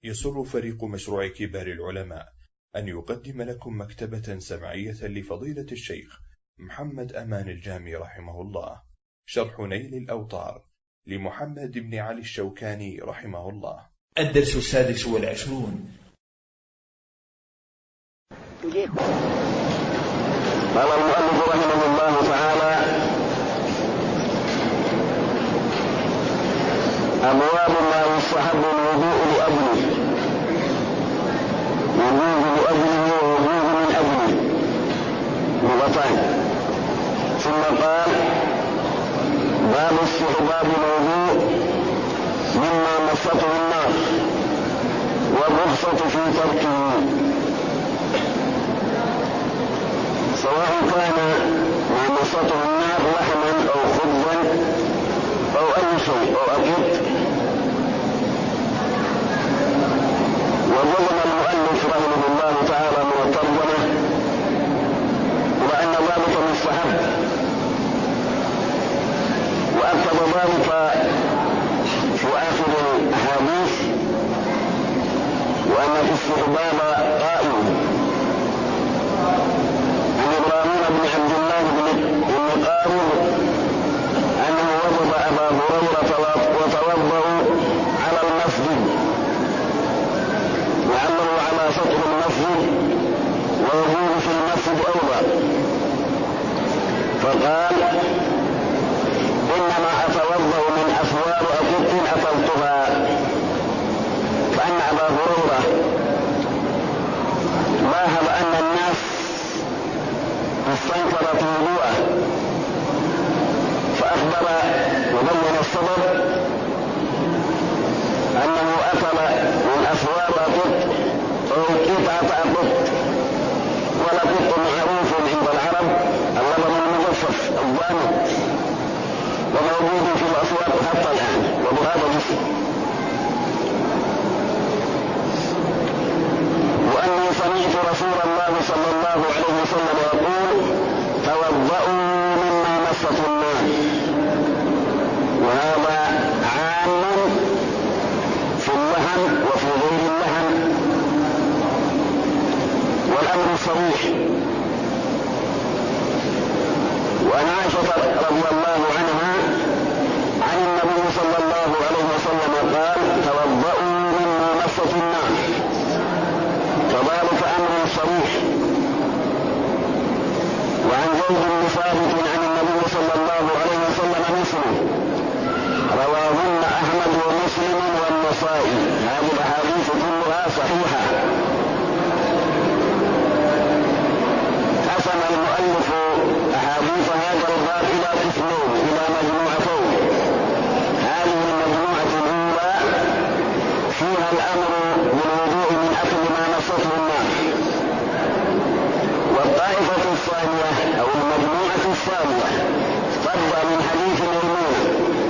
يسر فريق مشروع كبار العلماء أن يقدم لكم مكتبة سمعية لفضيلة الشيخ محمد أمان الجامي رحمه الله، شرح نيل الأوطار لمحمد بن علي الشوكاني رحمه الله. الدرس 26. قال المؤلف رحمه الله تعالى: أبواب ما يستحب الوضوء لأجله، وجوب لأجله ووجوب من أجله، لغتان. ثم قال: باب استحباب الوضوء مما مسته النار والرخصة في تركه، سواء كان ما مسته النار لحما أو خبزا أو أي شيء أو أكل. وجزم المؤلف رحمه الله تعالى من الترجمة وأن ذلك مستحب، وأكد ذلك في آخر الأحاديث، وأن الاستحباب قائم. عن إبراهيم بن عبد الله بن قارب أنه وجد أبا هريرة وتوضأ على المسجد، وعمل على سطح المسجد ويقول في المسجد أيضا، فقال: إنما أتوضأ من أسوار أكل أكلتها. فأن أبا هريرة لاحظ أن الناس استنكرت وضوءه، فأخبر وبين السبب أنه أكل من أسوار قط أو قطعة قط، والقط معروف عند العرب اللبن المجفف الضامن، وموجود في الأسواق حتى الآن وبهذا الاسم. وأني سمعت رسول الله صلى الله عليه وسلم يقول: توضؤوا مما مسته النار. وهذا عام في اللحم وفي غير اللحم، والأمر صريح. وعن عائشة رضي الله عنها عن النبي صلى الله عليه وسلم قال: توضؤوا مما مسته النار. كذلك أمر صريح. وعن زيد بن ثابت عن النبي صلى الله عليه وسلم مثله، رواهن أحمد ومسلم والنسائي. هذه الأحاديث كلها صحيحة. قسم المؤلف أحاديث هذا الباب إلى قسمين، إلى مجموعتين. هذه المجموعة الأولى فيها الأمر بالوضوء من أكل ما مسته النار، والطائفة الثانية أو المجموعة الثانية تبدأ من حديث ميمونة.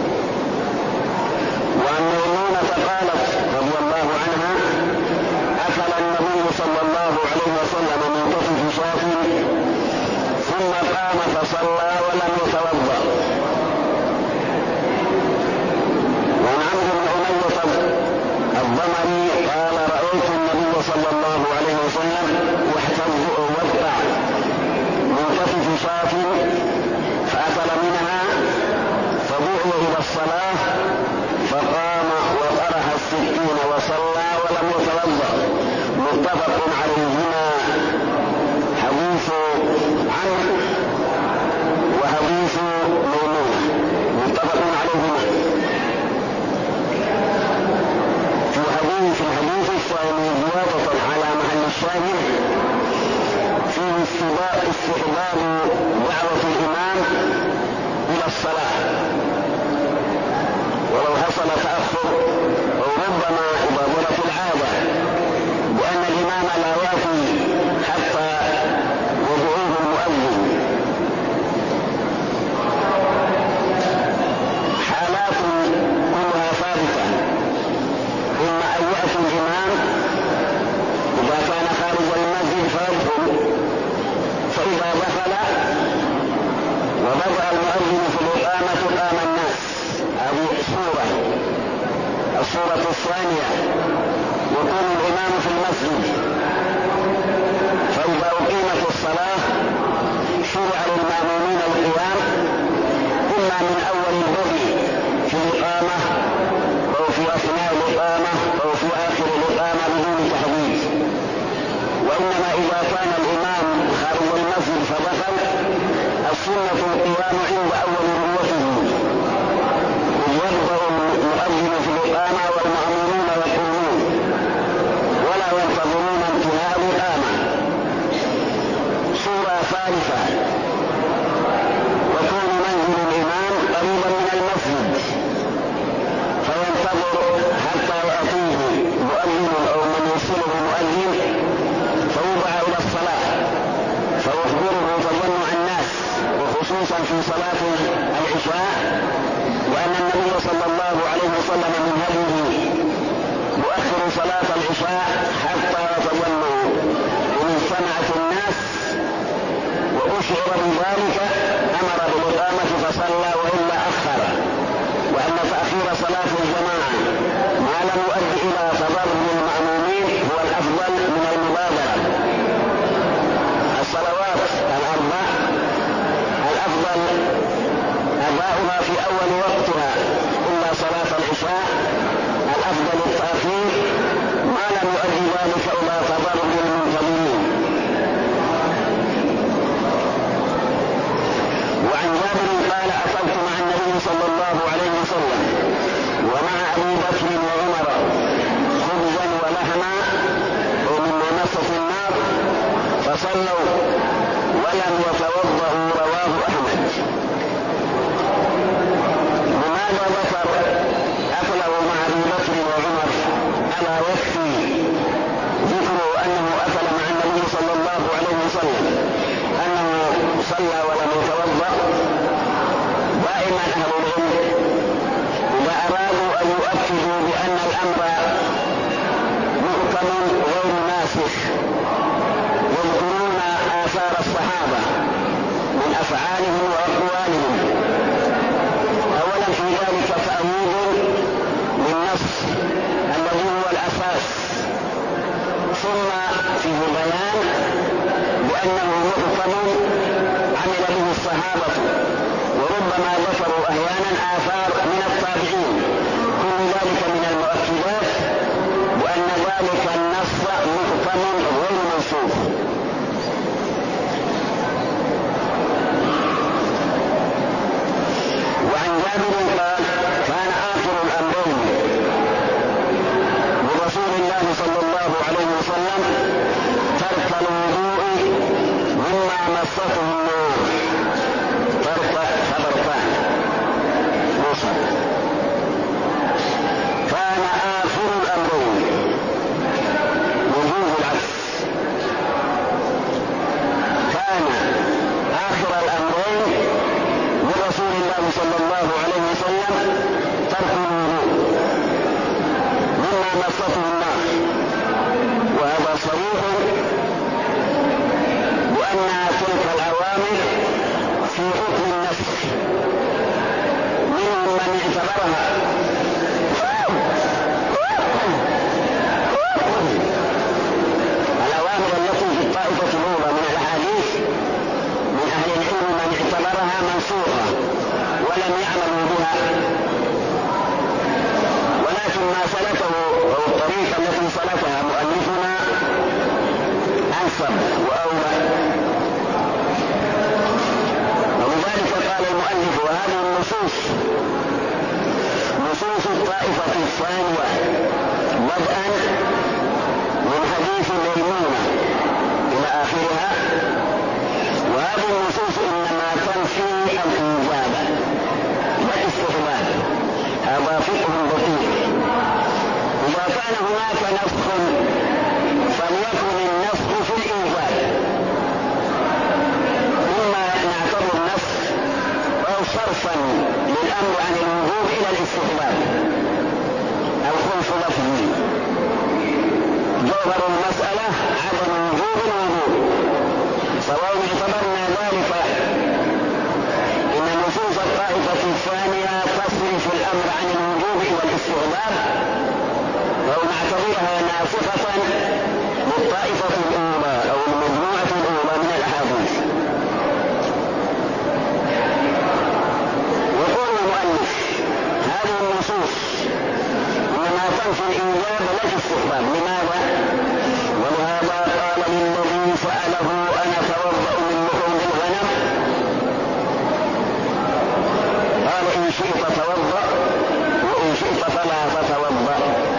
وعن ميمونة قالت رضي الله عنها: أكل النبي صلى الله عليه وسلم من كتف شاة ثم قام فصلى ولم يتوضأ. وعن عمرو بن أمية الضمري قال: رأيت النبي صلى الله عليه وسلم يحتز ويقطع من كتف شاة فأكل منها، فدعي إلى الصلاة فقام وطرح السكين وصلى ولم يتوضأ. متفق عليهما. حديث عمرو وحديث ميمونة متفق عليهما. في الحديث الثاني زيادة على محل الشاهد فيه استحباب دعوة الإمام إلى الصلاة، ولو حصل تأخر أو ربما إذا ظهرت العادة بأن الإمام لا يأتي حتى يدعوه المؤذن. حالات كلها ثابتة: إما أن يأتي الإمام إذا كان خارج المسجد فيدخل، فإذا دخل وبدأ المؤذن في الإقامة قام الناس. هذه صورة. الصورة الثانية يكون الإمام في المسجد، فإذا أقيمت الصلاة شرع للمأمومين القيام إما من أول البدء في الإقامة أو في أثناء الإقامة أو في آخر الإقامة بدون تحديد. وإنما إذا كان الإمام خارج المسجد فدخل، السنة القيام عند أول رؤيته، يبدأ المؤذن في الإقامة والمأمومون يقومون ولا ينتظرون انتهاء الإقامة. سورة ثالثة: يكون منزل الإمام قريبا من المسجد فينتظر حتى يأتيه مؤذن أو من يرسله مؤذن فيوضع إلى الصلاة فيخبره تجمع الناس، وخصوصا في صلاة العشاء، وأن النبي صلى الله عليه وسلم من هديه يؤخر صلاة العشاء حتى يتجمعوا. إن اجتمعت الناس وأشعر بذلك أمر بالإقامة فصلى، وإلا أخر. وأن تأخير صلاة الجماعة ما لم يؤدي إلى تضرر المأمومين هو الأفضل من المبادرة. الصلوات الأربع الأفضل أداؤها في أول وقتها إلا صلاة العشاء، الأفضل التأخير ما لم يؤدي ذلك إلى تضرر المنتظرين. وعن جابر قال: أكلت مع النبي صلى الله عليه وسلم ومع أبي بكر وعمر خبزا ولحما ومما مست النار فصلوا ولم يتوضأوا. رواه أحمد. لماذا ذكر أكله مع أبي بكر وعمر؟ ألا يكفي ذكره أنه أكل مع النبي صلى الله عليه وسلم أنه صلى ولم يتوضأ؟ دائما أهل العلم إذا أرادوا أن يؤكدوا بأن الأمر محكم غير ناسخ يذكرون آثار الصحابة من أفعالهم وأقوالهم. أولا في ذلك تأويل للنص الذي هو الأساس، ثم فيه بيان بأنه محكم عمل به الصحابة، وربما ذكروا أحيانا آثار من التابعين. كل ذلك من المؤكدات وأن ذلك النص محكم غير منسوخ. وعن جابر قال: كان آخر الأمرين برسول الله صلى الله عليه وسلم ترك الوضوء مما مسته النار. ترك خبرتان مصر. كان آخر الأمرين وجوه العكس. كان آخر الأمرين لرسول الله صلى الله عليه وسلم ترك الوضوء مما مسته النار، وهذا صريح بأن تلك الأوامر في حكم النسخ. منهم من اعتبرها الأوامر التي في الطائفة الأولى من الأحاديث من أهل العلم من اعتبرها منسوخة ولم يعملوا بها، ولكن ما سلكه أو الطريقة التي سلكها مؤلفنا أنسب وأولى. ولذلك قال المؤلف: وهذه النصوص نصوص الطائفة الثانية بدءا من حديث ميمونة إلى آخرها. وهذه النصوص إنما تنفي الإيجاب والاستحباب. هذا فقه دقيق. إذا كان هناك نسخ فليكن النسخ في الإيجاب، إما نعتبر نسخ أو صرفا للأمر عن الوجوب إلى الاستحباب أو خلف لفظي. جوهر المسألة عدم وجوب الوجوب، سواء اعتبرنا ذلك إن نصوص الطائفة الثانية تصرف الأمر عن الوجوب إلى الاستحباب أو نعتبرها ناسخة للطائفة الأولى أو المجموعة الأولى من الأحاديث. يقول المؤلف هذه النصوص إنما تنفي الإيجاب لا الاستحباب. لماذا؟ ولهذا قال للذي سأله أنا أتوضأ من لحوم الغنم؟ قال إن شئت توضأ وإن شئت فلا تتوضأ.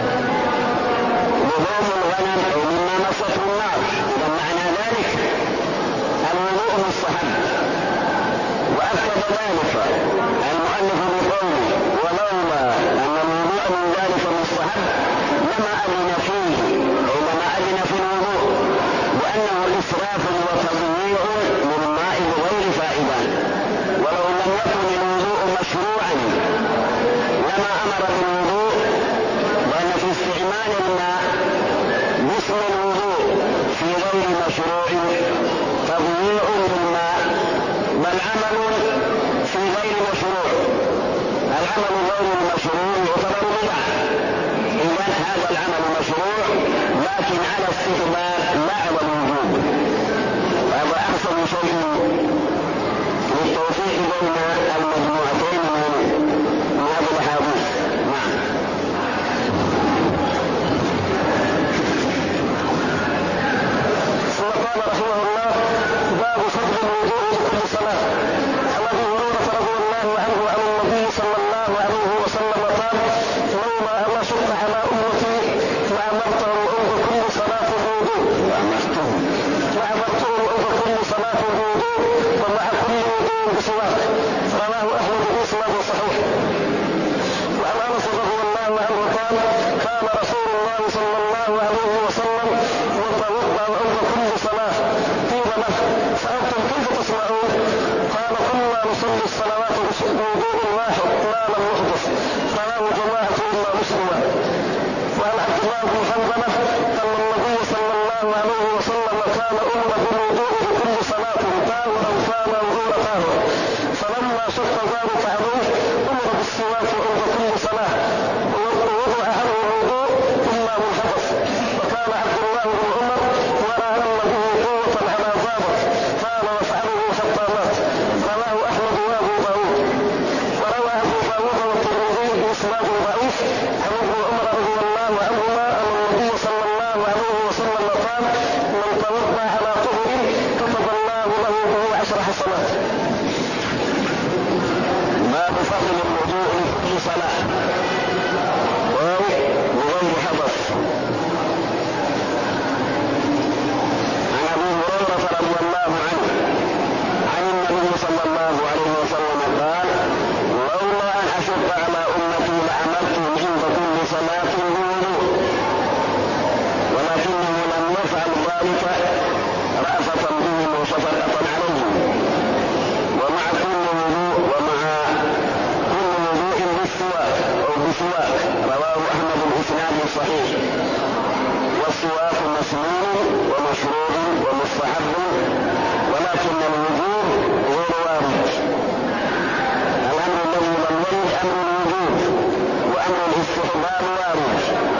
لحوم الغنم أو مما مسته النار، إذا معنى ذلك الوضوء مستحب. وأكد ذلك المؤلف بقوله ولولا أن الوضوء من ذلك مستحب لما أذن فيه أو لما أذن في الوضوء، لأنه إسراف وتضييع للماء بغير فائدة. ولو لم يكن الوضوء مشروعا لما أمر بالوضوء، لأن في استعمال الماء باسم الوضوء في غير مشروع تضييع للماء، بل عمل في غير مشروع. العمل غير المشروع يعتبر بدعة. إذن هذا العمل مشروع لكن على استحباب لا على الوجوب. هذا أحسن شيء للتوفيق بين المجموعتين من هذه الأحاديث. نعم. ثم قال رحمه الله باب فضل الوضوء لكل صلاة. عن أبي هريرة رضي الله عنه عن النبي صلى الله عليه وسلم قال لولا أن أشق على أمتي لأمرتهم عند كل صلاة بوضوء ومع كل وضوء بسواك. رواه أحمد بإسناد صحيح. وعن أنس رضي الله عنه قال كان رسول الله صلى الله عليه وسلم يتوضأ عند كل صلاة. قيل له فأنتم كيف تصنعون؟ قال كنا نصلي الصلوات بوضوء واحد ما لم يحدث. رواه جماعة إلا مسلما. وعن عبد الله بن حنظلة أن النبي صلى الله عليه وسلم كان أمر بالوضوء بكل صلاة طاهرا كان وغير طاهر، فلما شق ذلك عليه أمر بالسواك عند كل صلاة ووضع عنه الوضوء إلا من حدث. وكان عبد الله بن عمر يرى أن به قوة على ذلك كان يفعله حتى مات. رواه أحمد وأبو داود. وروى أبو داود والترمذي بإسناد ضعيف عن ابن عمر رضي الله عنهما أن النبي صلى الله عليه وسلم قال من توضأ على طهر كتب الله له به 10 حسنات. باب فضل الوضوء لكل صلاة وبغير حدث. عن أبي هريرة رضي الله عنه عن النبي صلى الله عليه وسلم قال لولا أن أشق على أمتي لأمرتهم عند كل صلاة بوضوء، ولكنه لم يفعل ذلك رأفة بهم وشفقة عليهم. ومع كل وضوء بالسواك أو بسواك. رواه أحمد بإسناد صحيح. والسواك مسنون ومشروع ومستحب، ولكن الوجوب غير وارد. الأمر الذي لم يرد أمر الوجوب، وأمر الاستحباب وارد.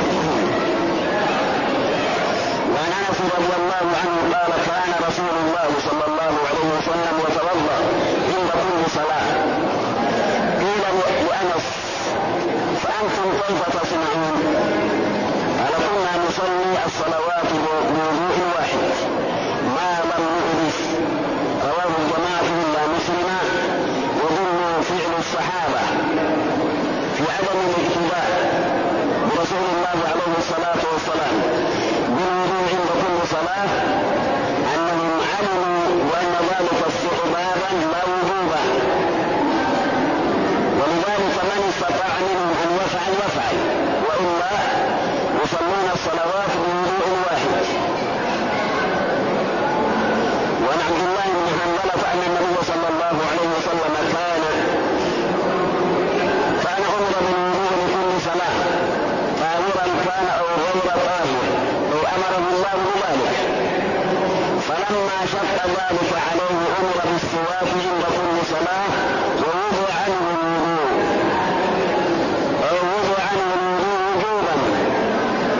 وعن أنس رضي الله عنه قال كان رسول الله صلى الله عليه وسلم يتوضأ عند كل صلاة. قيل لأنس فأنتم كيف تصنعون؟ قال كنا نصلي الصلوات بوضوء واحد ما لم يحدث. رواه الجماعة إلا مسلما. وظنوا فعل الصحابة في عدم الاقتداء برسول الله عليه الصلاة والسلام بالوضوء عند كل صلاة أنهم علموا وأن ذلك استحبابا لا وجوبا. ولذلك من استطاع منهم أن يفعل وإلا يصلون الصلوات بوضوء واحد. وعن عبد الله بن حنظلة أن النبي صلى الله عليه وسلم كان أمر بالوضوء لكل صلاة طاهرا كان أو غير طاهر، أو أمره الله بذلك. فلما شق ذلك عليه أمر بالسواك عند كل صلاة ووضع عنه الوضوء وجوبا.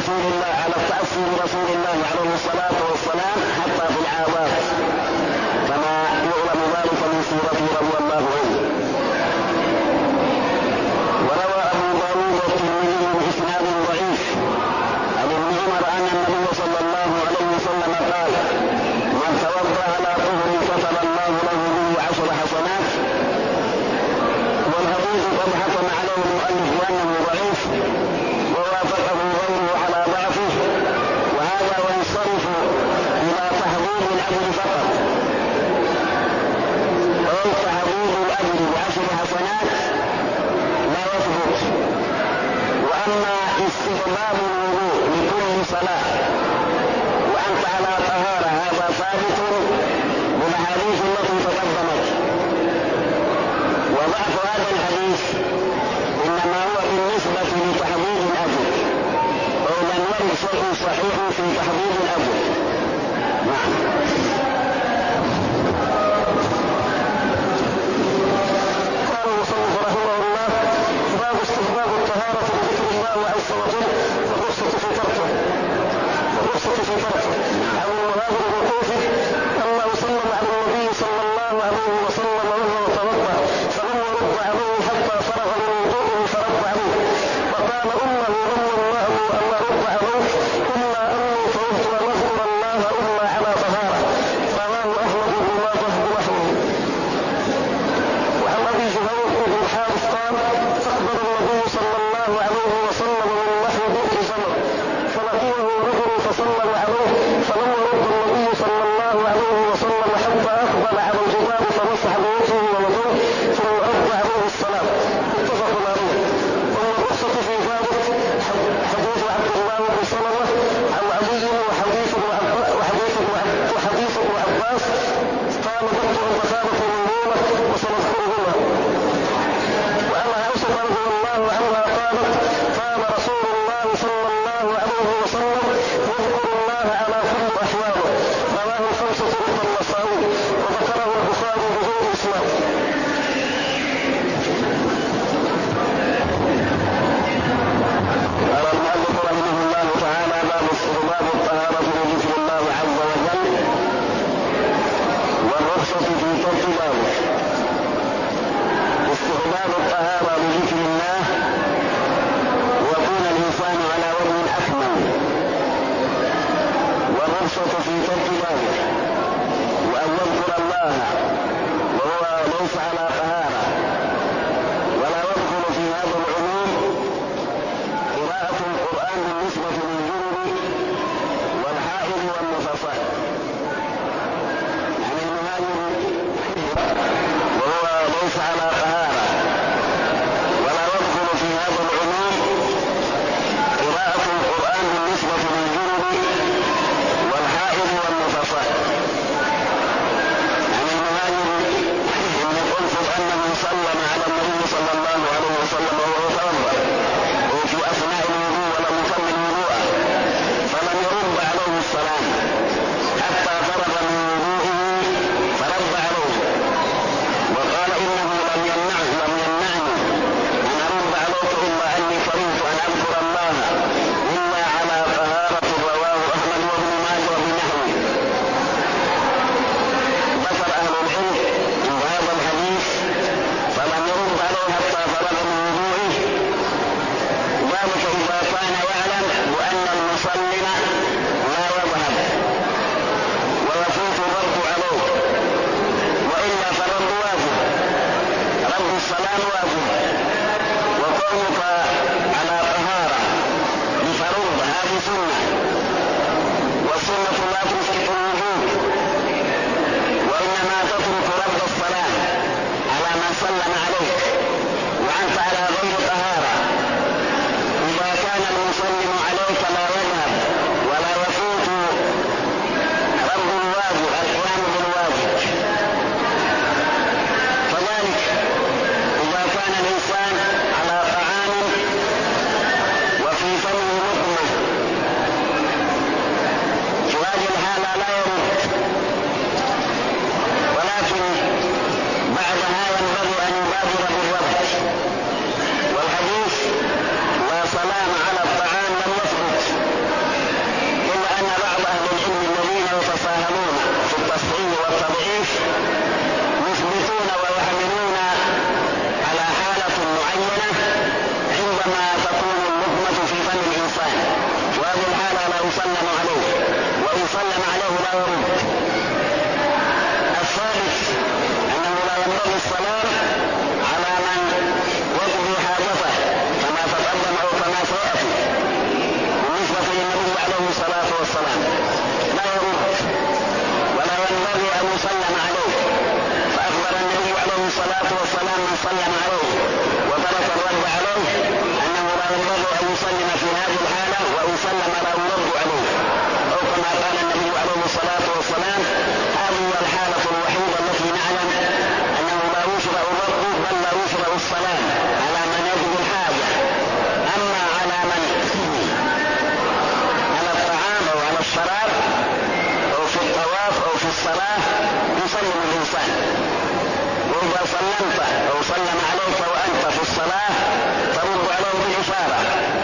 رسول الله على التأسي برسول الله عليه الصلاة والسلام حتى في العادات، كما يعلم ذلك من سيرته رضي الله عنه. وروى أبو داود والترمذي بإسناد ضعيف عن ابن عمر أن النبي صلى الله عليه وسلم قال: من توضأ على طهر كتب الله له به 10 حسنات. والحديث قد حكم عليه المؤلف بأنه ضعيف ووافقه غيره على ضعفه، وهذا وينصرف إلى تحديد الأجر فقط، أو تحديد الأجر ب10 حسنات لا يثبت. وأما استحباب الوضوء لكل صلاة وأنت على طهارة هذا ثابت بالأحاديث التي تقدمت، وضعف هذا الحديث إنما هو بالنسبة لتحديد الأجر، ولم يرد شيء صحيح في تحديد الأجر. نعم. قال المصنف رحمه الله: باب استحباب الطهارة بذكر الله عز وجل والرخصة في تركه. عن المهاجر الوقوفي أنه سلم على النبي صلى الله عليه وسلم وهو يتوضأ فلم يرد عليه حتى فرغ من وضوءه فرد عليه، وقال: أمه الله أن أرد عليك إلا أني كرهت أن أذكر الله إلا على طهارة. رواه أحمد بن ماجه بنحوه. وعن أبي زهير بن الحارث قال: فأقبل النبي صلى الله عليه وسلم من نحو بئر زمر فلقيه رجل فسلم عليه فلم يرد النبي صلى الله عليه وسلم حتى أقبل على الجدار فمسح بوجهه ووجهه ثم رد عليه السلام. متفق عليه. والرخصة في ذلك حديث عبد الله بن سلمة عن علي وحديث ابن عباس قال: كنت عند خالتي ميمونة وسنذكرهما. وعن عائشة رضي الله عنها قالت: قال رسول الله صلى الله عليه وسلم: يذكر الله على كل أحواله. رواه الخمسة إلا النسائي وذكره البخاري بغير إسناد. قال المؤلف رحمه الله تعالى: باب استحباب الطهارة بذكر الله عز وجل والرخصة في ترك ذلك. استحباب الطهارة بذكر الله ويكون الإنسان على وجه أكمل، والرخصة في ترك ذلك وأن يذكر الله وهو ليس على طهارة. ولا يدخل في هذا العموم قراءة القرآن بالنسبة للجنب والحائض والنفساء. عن المهاجر الصلاة يسلم الإنسان، وإذا سلمت أو سلم عليك وأنت في الصلاة ترد عليه بالإشارة.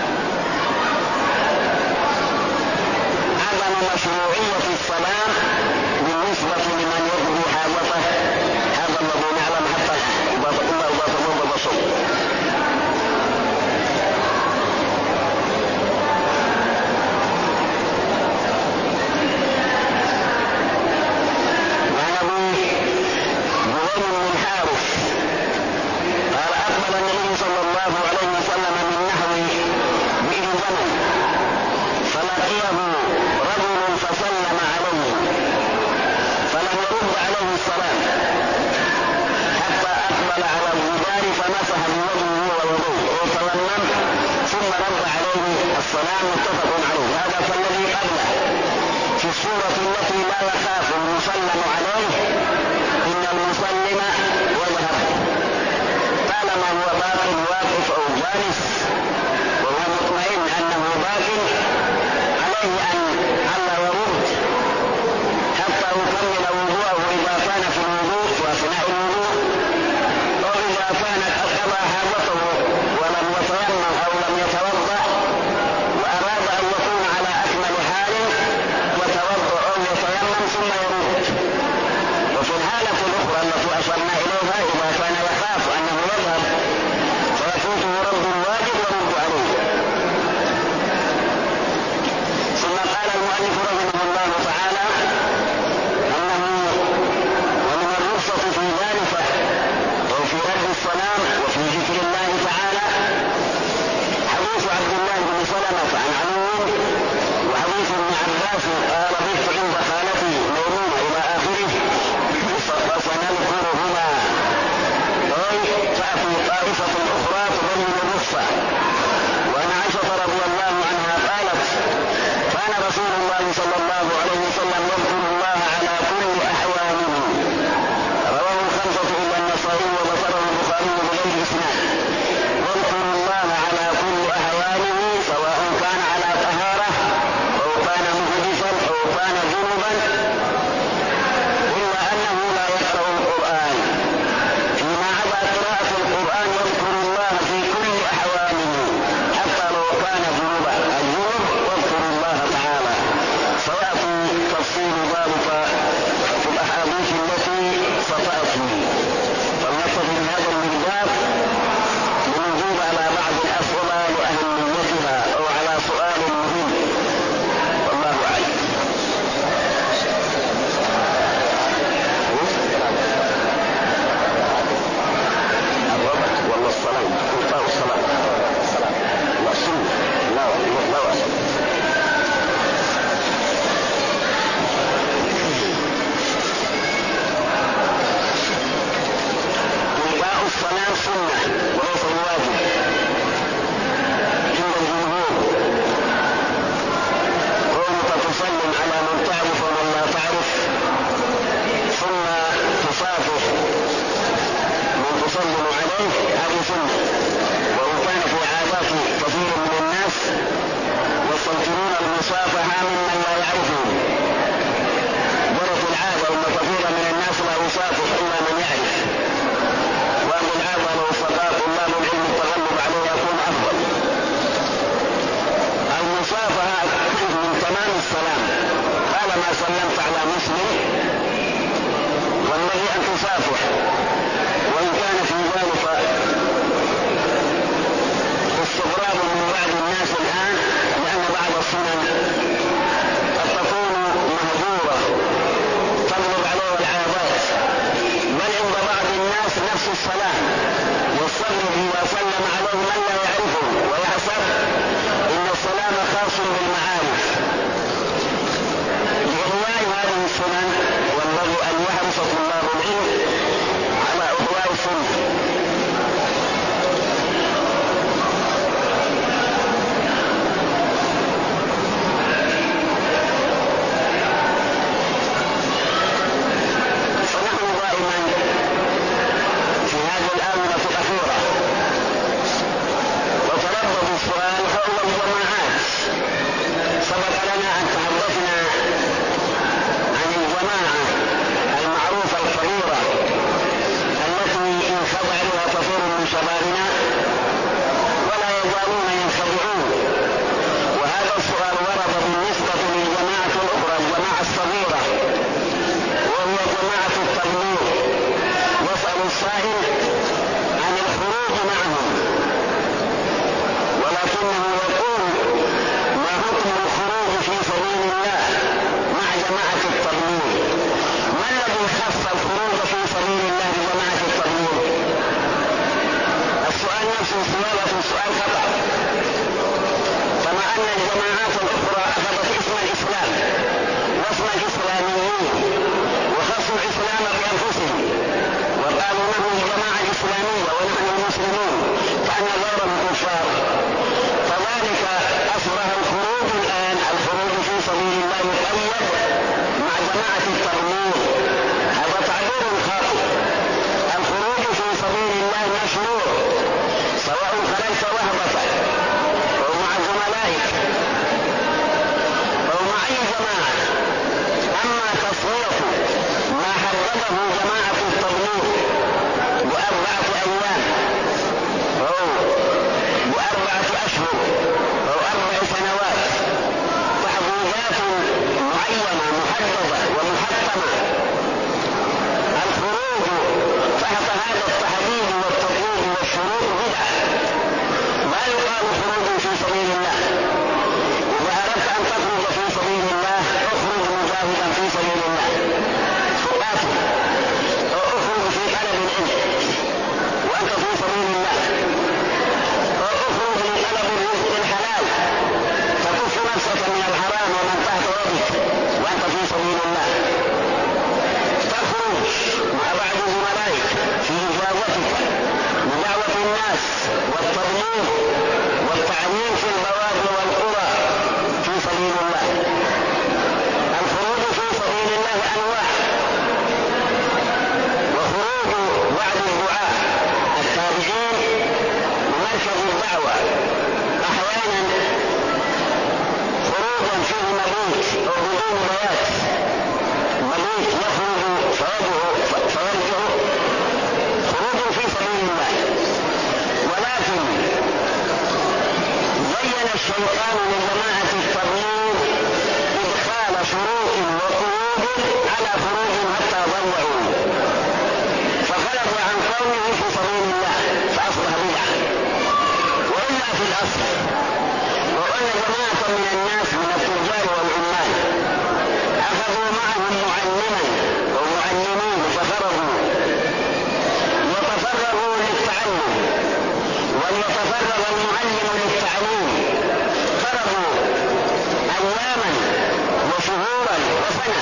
عدم مشروعية السلام بالنسبة لمن يقضي حاجته هذا الذي نعلم حتى إذا تمر بصوت. السلام متفق عليه. هذا كالذي قبله في السورة التي لا يخاف المسلم عليه إن المسلم يذهب طالما هو باق واقف أو جالس وهو مطمئن أنه باق عليه أن ألا يرد حتى يكمل وضوءه إذا كان في الوضوء وأثناء الوضوء، أو إذا كان قد قضى حاجته ولم يتيمم أو لم يتوضأ وأراد أن يكون على أكمل حال يتوضأ أو يتيمم ثم يرد. وفي الحالة الأخرى التي أشرنا إليها إذا كان يخاف أنه يذهب فيفوته رد الواجب يرد عليه. ثم قال المؤلف رحمه الله تعالى أنه ومن الرخصة في ذلك وفي رد السلام وفي ذكر الله تعالى حديث عبد الله بن سلمة عن علي وحديث ابن عباس قال بت عند خالتي ميمونة إلى آخره فسنذكرهما. تأتي طائفة أخرى تبين الرخصة. وعن عائشة رضي الله عنها قالت كان رسول الله صلى الله عليه وسلم يذكر الله على كل أحوانه. رواه الخمسة إلا النسائي وذكره البخاري بغير إسناد. يذكر الله على كل أحوانه سواء كان على طهارة أو كان محدثا أو كان جنبا، إلا أنه لا يقرأ القرآن. فيما عدا قراءة القرآن يذكر الله في كل أحوانه حتى لو كان جنبا. الجنب يذكر الله تعالى، سيأتي تفصيل ذلك في الأحاديث التي ستأتي. فلنكتفي بهذا المقدار لنجيب على بعض الأسئلة لأهميتها أو على سؤال مهم. والله أعلم. الربط ولا الصلاة؟ إنقاء الصلاة لا سنة لا أعلم. إنقاء الصلاة سنة وليس الواجب عند الجمهور. كونك تسلم على من تعرف ومن لا تعرف ثم تصافح من تسلم عليه هذه سنة. وإن كان في عادات كثير من الناس يستنكرون المصافحة ممن لا يعرفون. جرت العادة أن كثيرا من الناس لا يصافح إلا من يعرف، وأن العادة لو استطاع طلاب العلم التغلب عليه يكون أفضل. المصافحة من تمام السلام. طالما سلمت على مسلم والذي أن تصافح، وإن كان في ذلك استغراب من بعض الناس الآن لأن بعض السنن قد تكون مهجورة تغلب عليه العادات، بل عند بعض الناس نفس السلام يستغرب إذا سلم عليه من لا يعرفه ويحسب إن السلام خاص بالمعارف. لإحياء هذه السنن والذي أن يحرص طلاب العلم على إحياء السنة. فنحن دائما في هذه الآونة الأخيرة وتردد السؤال حول الجماعات التضمين هذا تعبير خاطئ. الخروج في سبيل الله مشروع سواء خرجت وحدك أو مع زملائك أو مع أي جماعة. أما تصويت ما حدده جماعة التضمين ب4 أيام أو ب4 أشهر أو 4 سنوات، تحديدات معينة محددة ومحتمة، الخروج تحت هذا التحديد والتقييد والشروط بدعة، لا يقال خروج في سبيل الله. إذا أردت أن تخرج في سبيل الله اخرج مجاهدا في سبيل الله فقاتل، أو اخرج في طلب العلم وأنت في سبيل الله، أو اخرج لطلب الرزق الحلال تكف نفسك من الحرام ومن تحت يدك وأنت في سبيل الله. تخرج مع بعض زملائك في إجابتك لدعوة الناس والتضمين والتعليم في البوادي والقرى في سبيل الله. الخروج في سبيل الله أنواع، وخروج بعض الدعاة التابعين لمركز الدعوة أحيانا خروجا فيه مبيت أو بدون بيات، مبيت يخرج فيرجع، خروج في سبيل الله. ولكن زين الشيطان لجماعة التضمين إدخال شروط وقيود على خروج حتى ضيعوا، فخرج عن قوله في سبيل الله فأصبح بدعة. وإلا في الأصل وأن جماعة من الناس من التجار والعمال أخذوا معهم معلما أو معلمين فخرجوا يتفرغوا للتعلم وليتفرغ المعلم للتعليم، خرجوا أياما وشهورا وسنة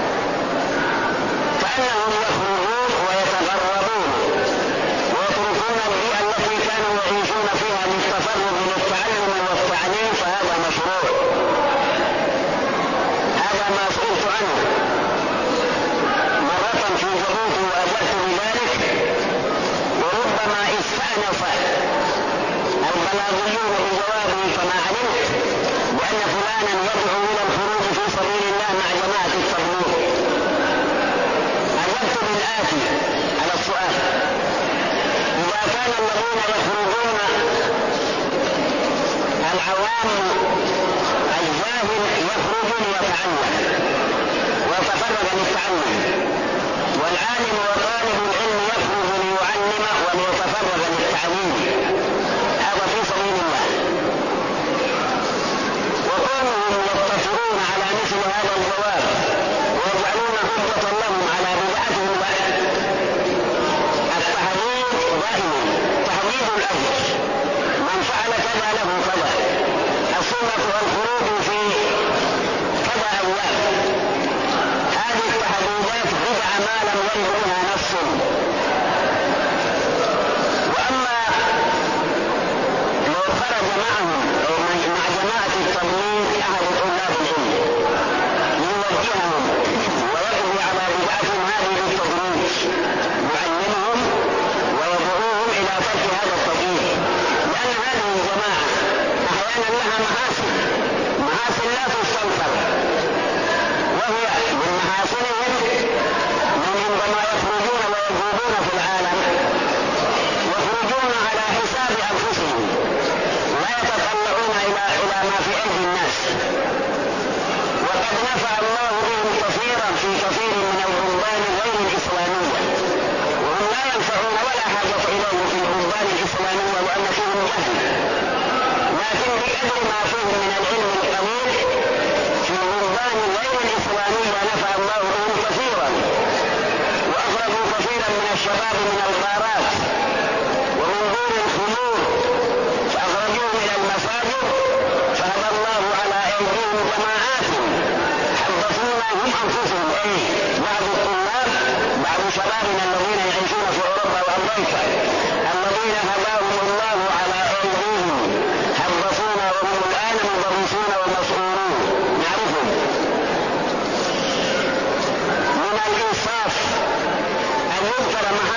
كأنهم يخرجون ويتغربون ويتركون البيئة التي كانوا يعيشون فيها للتفرغ للتعلم والتعليم، فهذا مشروع. هذا ما سئلت عنه مرة في جبوتي وأجبت بذلك، وربما استأنف البلاغيون بجوابي فما علمت بأن فلانا يدعو إلى الخروج في سبيل الله مع جماعة التضمين. أجبت بالآتي على السؤال: إذا كان الذين يخرجون العوام الجاهل يخرج ليتعلم ويتفرغ للتعلم، والعالم وطالب العلم يخرج ليعلم وليتفرغ للتعليم، هذا في سبيل الله. وكونهم يقتصرون على مثل هذا الجواب ويجعلون حجة لهم على بدعتهم التحديد دائما، تحديد الأجر، من فعل كذا له كذا، السنة والخروج في كذا أيام، هذه التحديدات بدعة ما لم يرد بها نص. وأما لو خرج معهم أو مع جماعة التضمين أحد طلاب العلم ليوجههم ويقضي على بدعتهم هذه بالتدريج، يعلمهم ويدعوهم إلى ترك هذا التضييع، لأن هذه الجماعة أحيانا لها محاسن لا تستنكر، وهي من محاسنهم من عندما يخرجون ويجوبون في العالم يخرجون على حساب أنفسهم، لا يتطلعون إلى ما في أيدي الناس، وقد نفع الله بهم كثيرا في كثير من البلدان غير الإسلامية، وهم لا ينفعون ولا حاجة إليه في البلدان الإسلامية لأن فيهم جهل، لكن بقدر ما فيهم من العلم القليل في البلدان غير الإسلامية نفع الله بهم كثيرا، وأخرجوا كثيرا من الشباب من الغارات ومن دور الخمور فأخرجوهم إلى المساجد، فهدى الله على أيديهم جماعات حدثونا هم أنفسهم، أي بعض الطلاب بعض شبابنا الذين يعيشون في أوروبا وأمريكا الذين هداهم الله على أيديهم حدثونا وهم الآن مدرسون ومسؤولون نعرفهم.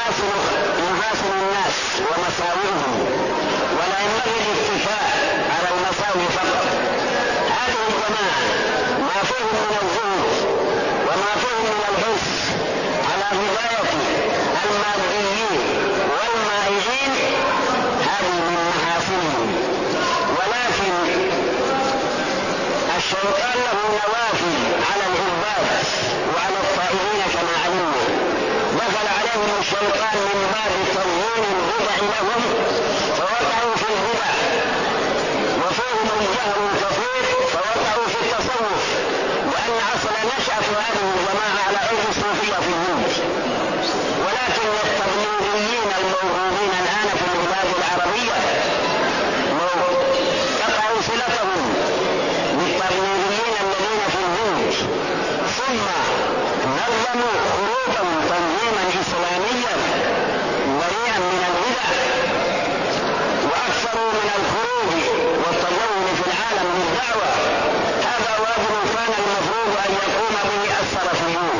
محاسن الناس ومساوئهم، ولا ينبغي الاتكاء على المساوئ فقط. هذه الجماعة ما فيهم من الزهد وما فيهم من الحرص على هداية الماديين والمائعين، هذه من محاسنهم. ولكن الشيطان له نوافل على العباد وعلى الطائعين كما علمنا. دخل عليهم الشيطان من باب تزيين البدع لهم فوقعوا في البدع، وفيهم الجهل الكثير فوقعوا في التصوف، لأن أصل نشأة هذه الجماعة على أيدي الصوفية في الهند. ولكن التبليغيين الموجودين الآن في البلاد العربية قطعوا صلتهم بالتبليغيين الذين في الهند، ثم نظموا خروجا تنظيما إسلاميا بريئا من البدع، وأكثروا من الخروج والتجول في العالم بالدعوة. هذا واجب كان المفروض أن يقوم به السلفيون.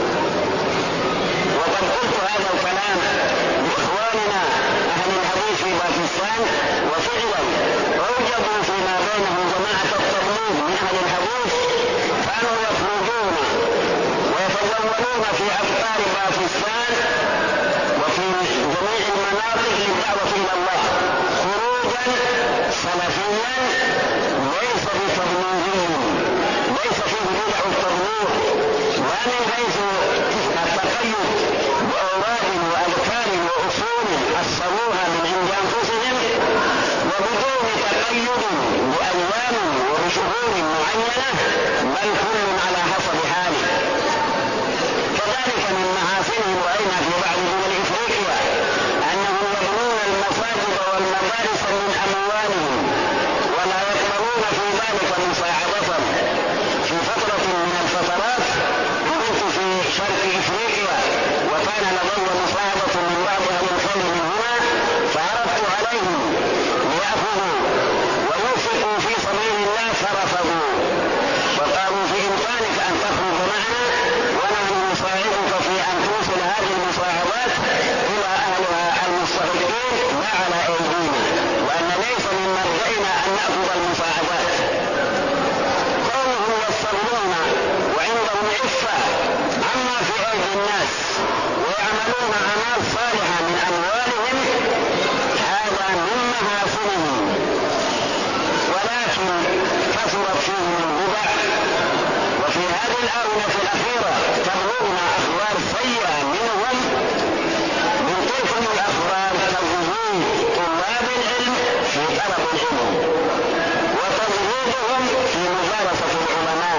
وقد قلت هذا الكلام لإخواننا أهل الحديث في باكستان، وفعلا أوجدوا فيما بينهم جماعة التبليغ من أهل الحديث، كانوا يخرجون ويتجولون في أقطار باكستان وفي جميع المناطق للدعوة إلى الله خروجا سلفيا ليس بتبليغي، ليس فيه بدع التبليغ، لا من حيث التقيد بأوراد وأذكار وأصول أصلوها من عند أنفسهم، وبدون تقيد بأيام وبشهور معينة، بل كل على حسب حاله. كذلك من محاسنهم رأينا في بعض دول إفريقيا أنهم يبنون المساجد والمدارس من أموالهم ولا يقبلون في ذلك مساعدة. في فترة من الفترات كنت في شرق إفريقيا وكان لدي مساعدة من بعض أهل الخير من هنا، فعرضت عليهم ليأخذوا وينفقوا في سبيل الله فرفضوا، وقالوا في إمكانك أن تخرج معنا ونحن نساعدك في أن توصل هذه المساعدات إلى أهلها المستحقين لا على أيدينا، وأن ليس من مرجعنا أن نأخذ المساعدات. كونهم يستغلون وعندهم عفة عما في أيدي الناس ويعملون أعمال صالحة من أموالهم، هذا من محاسنهم. ولكن كثرت فيهم البدع، وفي هذه الآونة الأخيرة تبلغنا أخبار سيئة منهم. من تلكم الأخبار تزهيد طلاب العلم في طلب العلم، وتزهيدهم في مجالسة العلماء،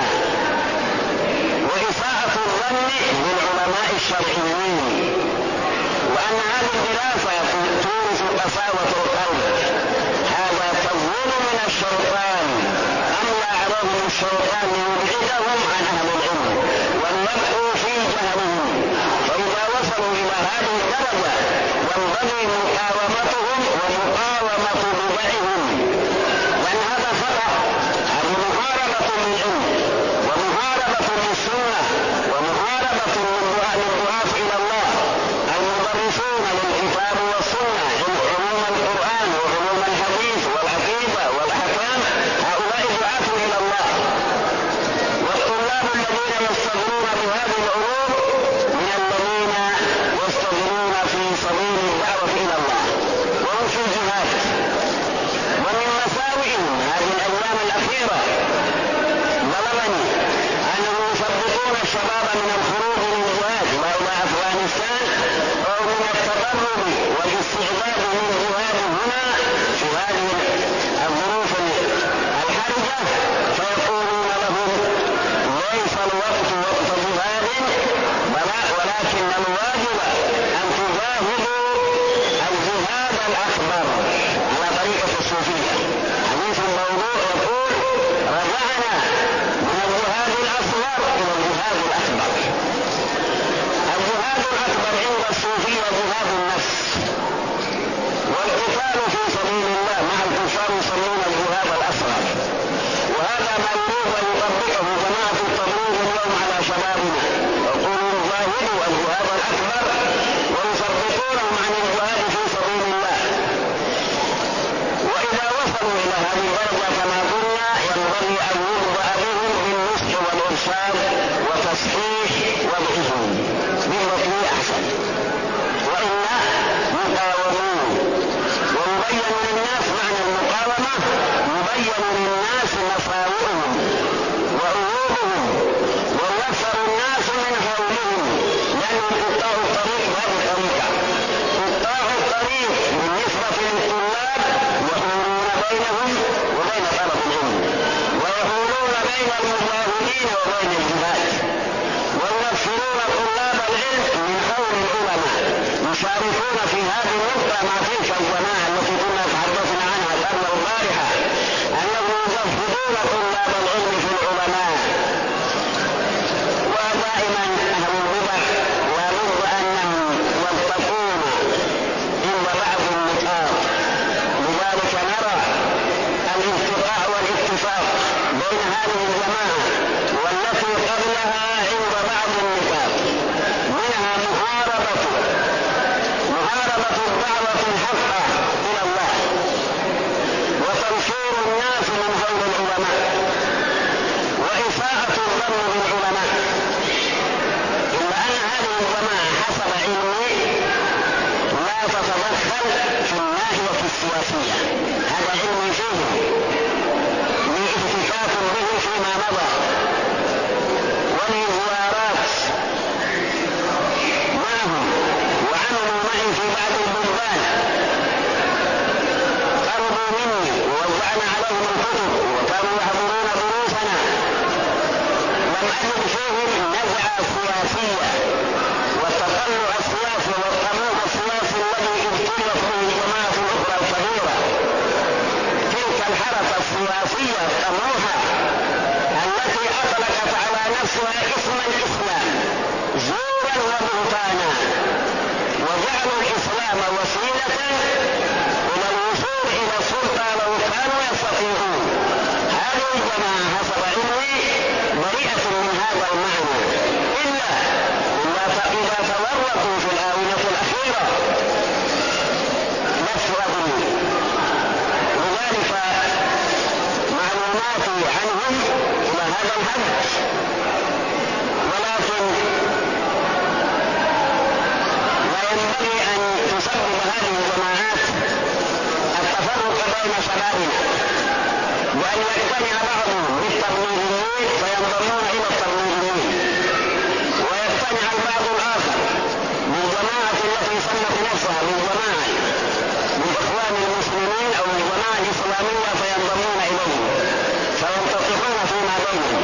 وإساءة الظن بالعلماء الشرعيين، وأن هذه الدراسة تورث قساوة القلب. هذا تزويد من الشيطان، أملى عليهم الشيطان ليبعدهم عن أهل العلم وليبقوا في جهلهم. فإذا وصلوا إلى هذه الدرجة ينبغي مقاومتهم ومقاومة بدعهم، لأن هذا خطأ. هذه محاربة للعلم ومحاربة للسنة ومحاربة للدعاة إلى الله المدرسون للكتاب والسنة، علوم القرآن وعلوم الحديث والعقيدة والأحكام، هؤلاء دعاة إلى الله. والطلاب الذين يستغلون بهذه العلوم من الذين يستغلون في سبيل الدعوة إلى الله وهم في الجهاد. ومن مساوئهم هذه الأيام الأخيرة بلغني أنهم يثبطون الشباب من الخروج للجهاد إلى أفغانستان أو من التدرب والاستعداد للجهاد هنا في هذه الظروف الحرجة، فيقولون لهم ليس الوقت وقت جهاد، ولكن الواجب أن تجاهدوا الجهاد الأكبر على طريقة الصوفية. حديث الموضوع يقول رجعنا من الجهاد الأصغر إلى الجهاد الأكبر. الجهاد الأكبر عند الصوفية جهاد النفس، والقتال في سبيل الله مع الكفار يسمون الجهاد الأصغر. وهذا ما يريد أن يطبقه جماعة التبليغ اليوم على شبابنا، يقولون جاهدوا الجهاد الأكبر ويثبتون تصحيح وضعه بالتي أحسن، وإلا يقاومون. ويبين للناس معنى المقاومة، يبين للناس مساوئهم وعيوبهم، وينفر الناس من حولهم، لأنهم قطاع الطريق بهذه الطريقة. قطاع الطريق بالنسبة للطلاب يحولون بينهم وبين طلب العلم، ويحولون بين المجاهدين وبين الجهاد، وينفرون طلاب العلم من حول العلماء. يشاركون في هذه النقطة مع تلك الجماعة التي كنا تحدثنا عنها قبل البارحة، أنهم يزهدون طلاب العلم في العلماء. ودائما أهل البدع لابد أنهم يلتقون عند بعض النقاط، لذلك نرى الالتقاء والاتفاق بين هذه الجماعة والتي قبلها عند بعض النقاط، منها محاربة الدعوة الحقة إلى الله، وتنفير الناس من حول العلماء، وإساءة الظن بالعلماء. إلا أن هذه الجماعة حسب علمي لا تتدخل في الناحية السياسية، هذا علمي فيه من احتكاك به فيما مضى، ولي زيارات معهم، وعملوا معي في بعض البلدان، قربوا مني ووزعنا عليهم الكتب وكانوا يحضرون دروسنا. لم أجد فيهم نزعة سياسية والتطلع السياسي والطموح السياسي الذي ابتلت به الجماعة الأخرى الكبيرة. تلك الحركة السياسية الطموحة التي أطلقت على نفسها اسم الإسلام زورا وبهتانا، وجعلوا الإسلام وسيلة إلى الوصول إلى السلطة لو كانوا يستطيعون. هذه الجماعة حسب علمي بريئة من هذا المعنى، إلا إذا تورطوا في الآونة الأخيرة نفس أبني. لذلك معلوماتي عنهم إلى هذا الحد، ولكن لا ينبغي أن تسبب هذه الجماعات التفرق بين شبابنا، وأن يجتمع بعضهم بالتبليغيين فينضمون إلى التبليغيين، ويجتمع البعض الآخر بالجماعة التي سمت نفسها بالجماعة بالإخوان المسلمين أو الجماعة الإسلامية فينضمون إليهم، فينتطحون فيما بينهم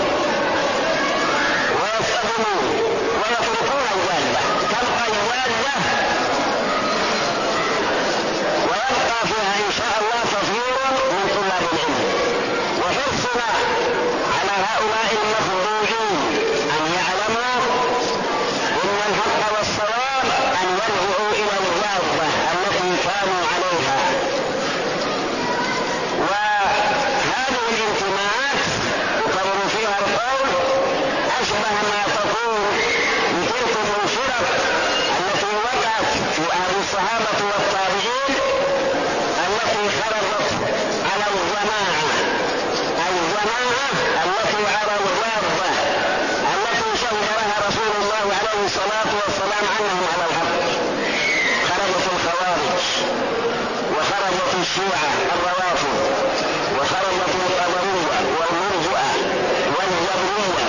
ويستخدمون ويتركون الجادة. تبقى الجادة ويبقى فيها إن شاء الله كثير من طلاب العلم. وحرصنا على هؤلاء المخدوعين أن يعلموا إن الحق والصواب أن يرجعوا إلى الجادة التي كانوا عليها. وهذه الانتماءات يقرر فيها القول أشبه ما تكون بتلك الفرق التي وقعت في أهل الصحابة والتابعين التي خرجت على الجماعة التي على الجادة التي شهد لها رسول الله عليه الصلاة والسلام أنهم على الحق. خرجت الخوارج، وخرجت الشيعة الروافض، وخرجت القدرية والمرجئة والجبرية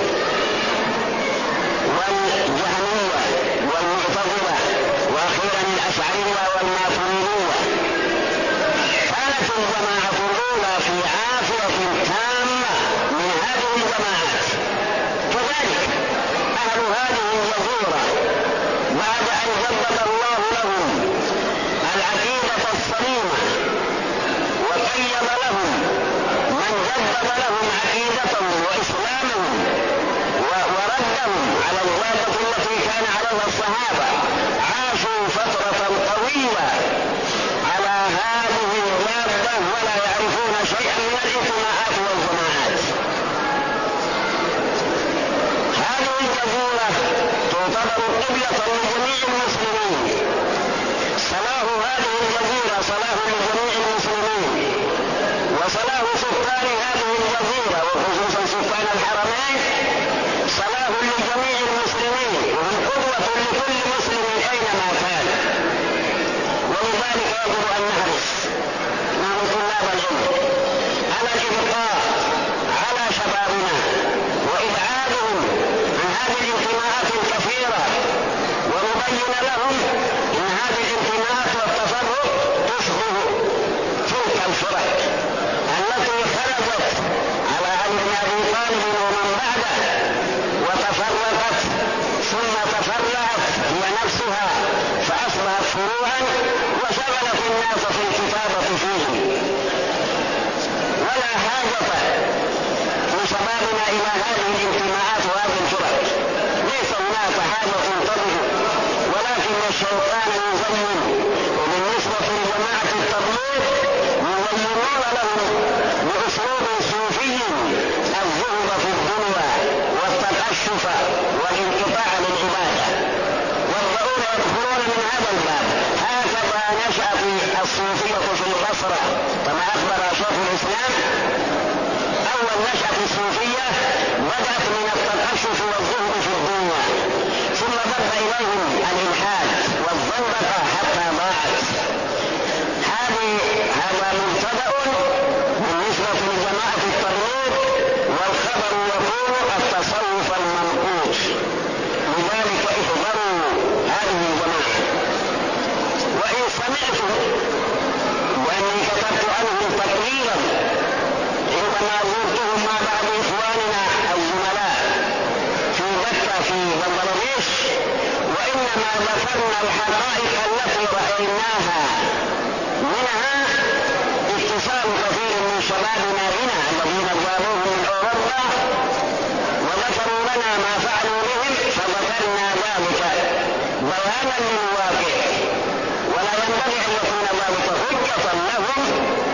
والجهمية والمعتزلة، وأخيرا الأشعرية والماتريدية. كانت الجماعة الأولى في عافية تامة من هذه الجماعات. كذلك أهل هذه الجزيرة بعد أن جدد الله لهم العقيدة السليمة وقيض لهم من جدد لهم عقيدتهم وإسلامهم وردهم على الجادة التي كان عليها الصحابة، عاشوا فترة طويلة على هذه الجادة ولا يعرفون شيئا من الانتماءات والجماعات. هذه الجزيرة تعتبر قبلة لجميع المسلمين. صلاح هذه الجزيرة صلاح لجميع المسلمين، وصلاح سكان هذه الجزيرة وخصوصا سكان الحرمين صلاح لجميع فروعا وشغلت الناس في الكتابة فيه، ولا حاجة لشبابنا إلى هذه الانتماءات وهذه الفرق، ليس هناك حاجة تنتبه، ولكن الشيطان يزين. وبالنسبة لجماعة التبليغ يزينون لهم بأسلوب صوفي الزهد في الدنيا والتقشف والانقطاع للعبادة، والضرورة يدخلون من هذا الباب. هكذا نشأت الصوفية في البصرة كما أخبر شيخ الإسلام. أول نشأة الصوفية بدأت من التقشف والزهد في الدنيا، ثم بدأ إليهم الإلحاد والزندقة حتى ضاعت. هذا مبتدأ بالنسبة لجماعة التبليغ، والخبر يكون التصوف المنقوط. لذلك احذروا هذه الجماعة. وإن سمعتم وأني كتبت عنهم تقريرا عندما زرتهم مع بعض إخواننا الزملاء في مكة في بنغلاديش، وإنما ذكرنا الحقائق التي رأيناها، منها اتصال كثير من شبابنا بنا الذين جابوهم من أوروبا وذكروا لنا ما فعلوا بهم، فذكرنا ذلك بيانا للواقع، ولا ينبغي أن يكون ذلك حجة لهم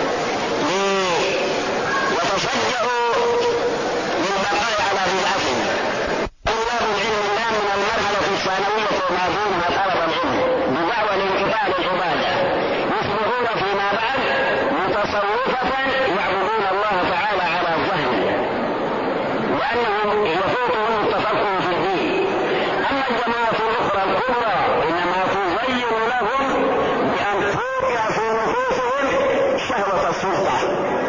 وتشجعوا للبقاء على بدعتهم. طلاب العلم الآن من المرحلة الثانوية وما دونها طلب العلم بدعوى الانقطاع للعبادة يصبحون فيما بعد متصوفة يعبدون الله تعالى على جهل، لأنهم يفوتهم التفكر في الدين. أما الجماعة الأخرى الكبرى إنما تزين لهم بأن توقع في نفوسهم شهوة السلطة.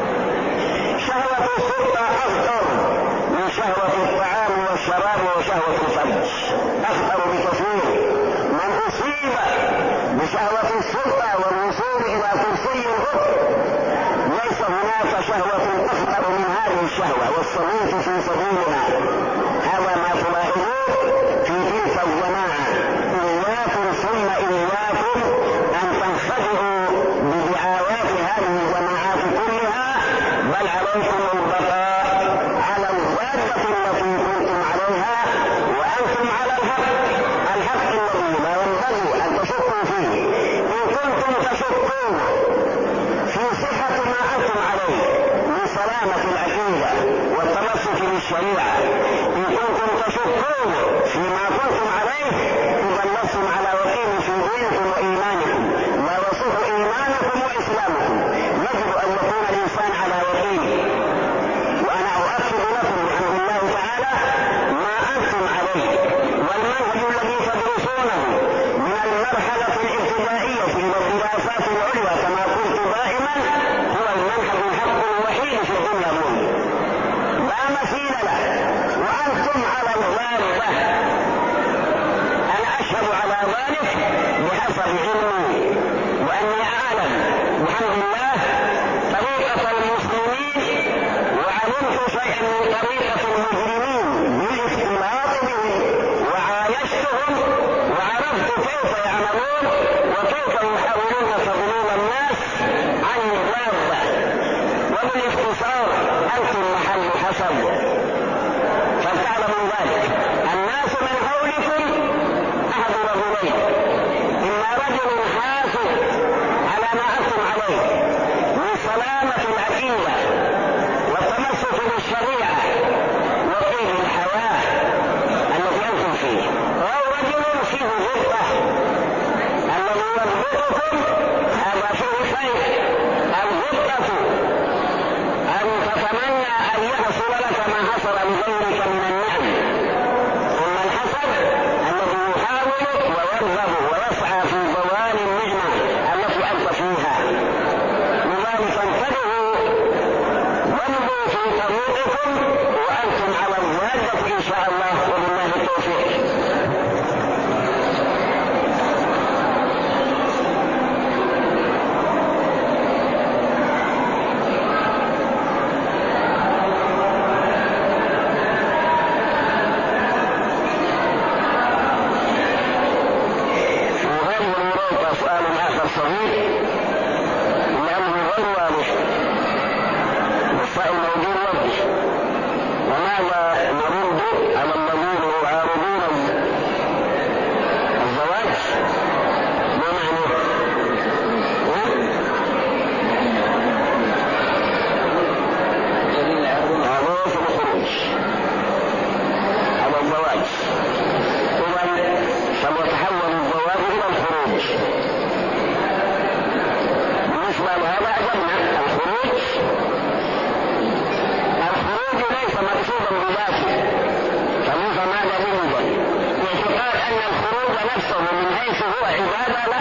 شهوة السلطة أخطر من شهوة الطعام والشراب وشهوة الفرج، أخطر بكثير. من أصيب بشهوة السلطة والوصول إلى كرسي الحكم ليس هناك شهوة أخطر من هذه الشهوة والصمود في سبيلها. هذا ما تلاحظون في تلك الجماعة. إياكم ثم إياكم أن تنخدعوا بدعاوات هذه الجماعات كلها، بل عليكم البقاء على الجادة التي كنتم عليها وأنتم على الحق الذي لا ينبغي أن تشكوا فيه. إن كنتم تشكون في صحة ما أنتم عليه من سلامة العقيدة والتمسك بالشريعة، إن كنتم تشكون فيما كنتم عليه، إذا لستم على يقين في دينكم وإيمانكم، لا يصح إيمانكم وإسلامكم. يجب أن يكون الإنسان على يقين. وأنا أؤكد لكم بحمد الله تعالى ما أنتم عليه، والمنهج الذي تدرسونه من المرحلة الابتدائية إلى الدراسات العليا كما قلت دائما هو المنهج الحق الوحيد في الدنيا منه، لا مثيل له، وأنتم على الغالبة. أنا أشهد على ذلك بحسب علمي، وأني أعلم بحمد الله طريقة المسلمين، وعلمت شيئا من طريقة المجرمين بالاختلاط بهم، وعايشتهم وعرفت كيف يعملون وكيف يحاولون تضليل الناس عن الضالة. وبالاختصار أنتم محل حسب، فلتعلموا ذلك. الناس من حولكم أحد رجلين: إما رجل حاسد على ما أنتم عليه من سلامة العقيدة والتمسك بالشريعة وطيب الحياة التي أنتم فيه، أو رجل فيه غبطة الذي يضبطكم، هذا فيه خير. الغبطة أن تتمنى أن يحصل لك ما حصل لغيرك من النعم، ثم الحسد على الذين يعارضون الزواج. ما معنى عروض الخروج على الزواج؟ إذن فليتحول الزواج إلى الخروج. بالنسبة لهذا أجبنا الخروج ليس مقصودا بذاته، فليس ماذا يوجد باعتقاد أن الخروج نفسه من حيث هو عبادة. لا،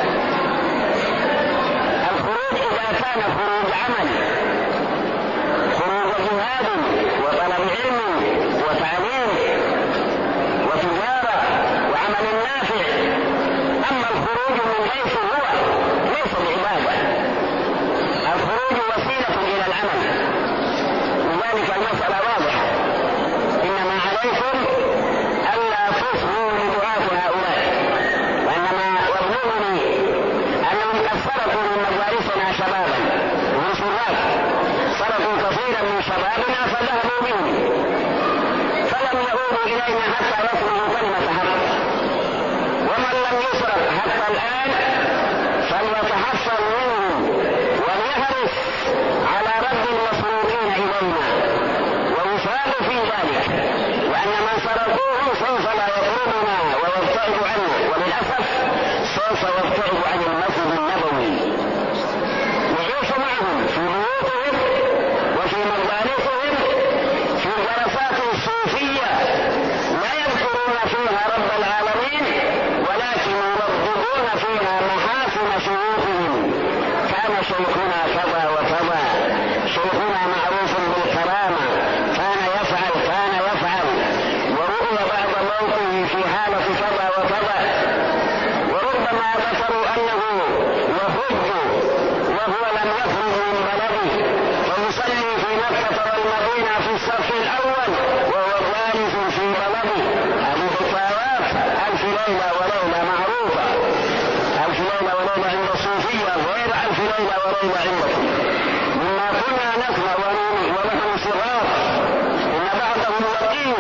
الخروج إذا كان خروج عمل، خروج جهاد وطلب علم وتعليم وتجارة وعمل نافع. أما الخروج من حيث هو ليس بعبادة، الخروج وسيلة إلى العمل. لذلك المسألة واضحة، إنما عليكم ألا تصغوا لدعاة هؤلاء، وإنما يبلغني أنهم قد سرقوا من مجالسنا شبابا ومن شباب، سرقوا كثيرا من شبابنا فذهبوا بهم فلم يعودوا إلينا حتى يسمعوا كلمة حق. ومن لم يسرق حتى الآن فليتحصل منهم وليحرص على رد المسروقين إلينا ويثاب في ذلك، وأن من سرقوه سوف لا يقربنا ويبتعد عنه، وللأسف سوف يبتعد عن المسجد النبوي، يعيش معهم في بيوتهم وفي مجالسهم في جلسات صوفية لا يذكرون فيها رب العالمين ولكن يرددون فيها محاسن شيوخهم. كان شيخنا كذا وكذا، شيخنا معروف بالكرامة، كان يفعل ورؤي بعد موته في حالة كذا وكذا. وربما ذكروا أنه يحج وهو لم يخرج من بلده ويصلي في مكة والمدينة في الصف الأول وهو جالس في بلده. هذه حكايات ألف ليلة وليلة معروفة، ألف ليلة وليلة عند الصوفية غير ألف ليلة وليلة عندكم. مما كنا نسمع ونحن صغار إن بعضهم يطير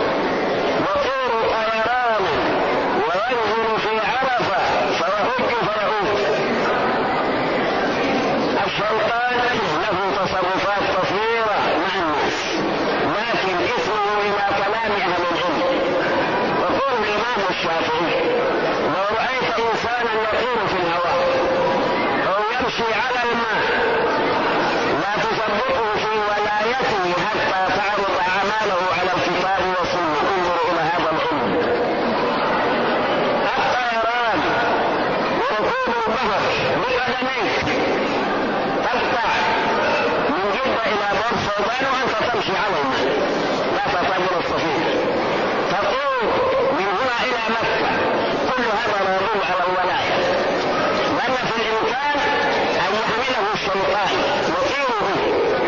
طيران وينزل في عرفة فيحج فيعود. الشيطان له تصرفات كثيرة مع الناس، لكن اسمه إلى كلام أهل العلم. يقول الإمام الشافعي: لو رأيت إنسانا يطير في الهواء أو يمشي على الماء لا تصدقه في ولايته حتى تعرض أعماله على الكتاب والسنة. انظر إلى هذا العلم. الطيران وركوب البحر بقدميك، تقطع من جدة إلى بور السودان وأنت تمشي على الماء لا تتجر السفينة، تطير من هنا إلى مكة. كل هذا لا يدل على الولاية، لأن في الإمكان أن يحمله الشيطان يطير به،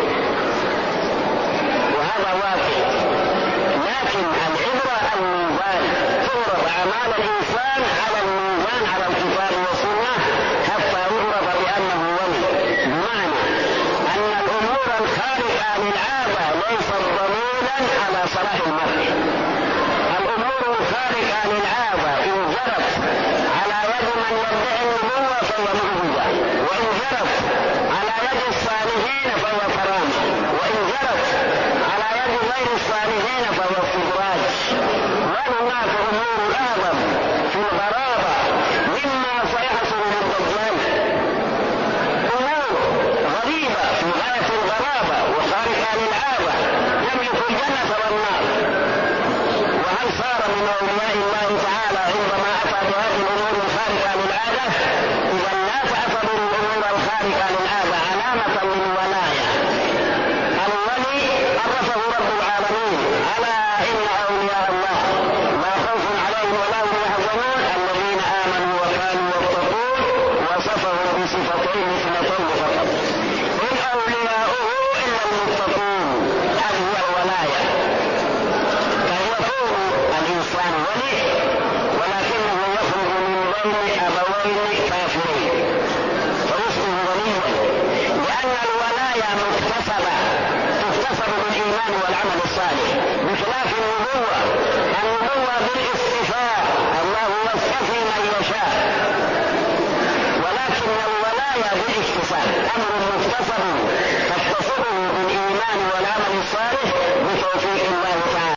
وهذا واقع. لكن العبرة الميزان، تعرض أعمال الإنسان على الميزان على الكتاب والسنة حتى يعرف بأنه ولي. بمعنى أن الأمور الخارقة للعادة ليست ضمينا على صلاح المرء. الأمور الخارقة للعادة إن جرت على يد من يدعي النبوة فهي معجزة، وإن جرت على يد الصالحين فهي كرامة، وإن جرت على يد غير الصالحين فهي استدراج. وهناك أمور أعظم في الغرابة مما سيحصل للدجال، أمور غريبة في غاية الغرابة وخارقة للعادة، يملك الجنة والنار. وهل صار من أولياء الله تعالى عندما أتى بهذه الأمور الخارقة للعادة؟ إذا لا تعتبر الأمور الخارقة للعادة علامة للولاية. الولي عرفه رب العالمين: ألا إن أولياء الله لا خوف عليهم ولا هم يحزنون الذين آمنوا وكانوا يتقون. وصفهم بصفتين اثنتين فقط: إن أولياؤه إلا المتقون. هذه هي الولاية. فيكون الإنسان ولي ولكنه يخرج من بين أبوين كافرين فيصبح وليا، لأن الولاية مكتسبة، تكتسب بالإيمان الإيمان والعمل الصالح، بخلاف النبوة